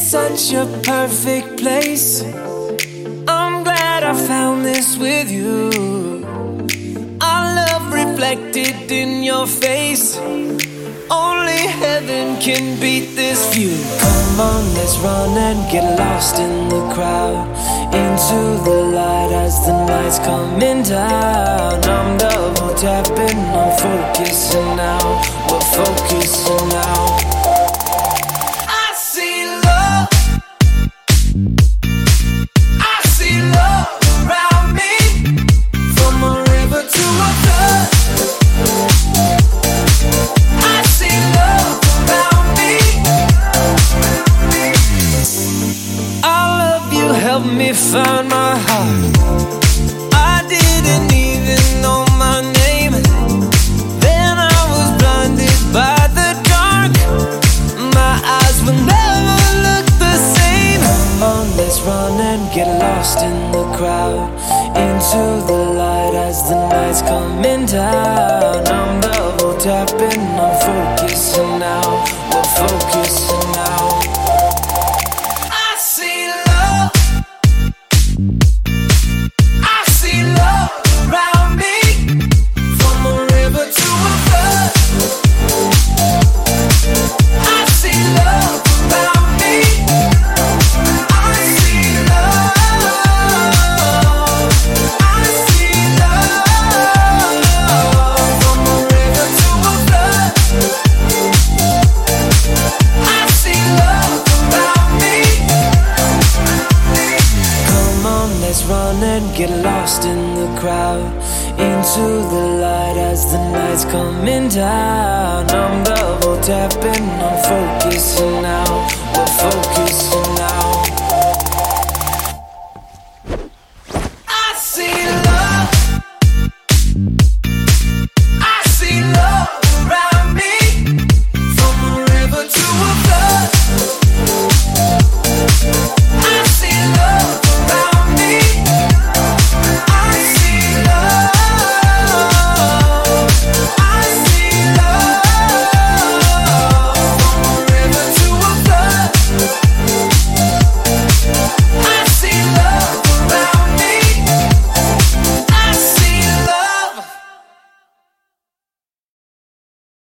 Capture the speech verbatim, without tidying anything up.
such a perfect place. I'm glad I found this with you. Our love reflected in your face. Only heaven can beat this view. Come on, let's run and get lost in the crowd, into the light as the night's coming down. I'm double tapping, I'm focusing now. We're focusing now. I see love, I see love around me, from a river to a flood. I see love around me. I love you, help me find my heart. I didn't even know my name. Then I was blinded by the dark. My eyes will never look the same. Come on, let's run and get lost in the crowd, into the light as the night's coming down. I'm double tapping, I'm focusing now. We're focusing now. I see love, I see love around me, from a river to a flood. I see love around me. I see love, I see love, from a river to a flood. I see love around me. Come on, let's run and get lost in the crowd, into the light as the night's coming down. I'm double tapping, I'm focusing now. We're focusing now.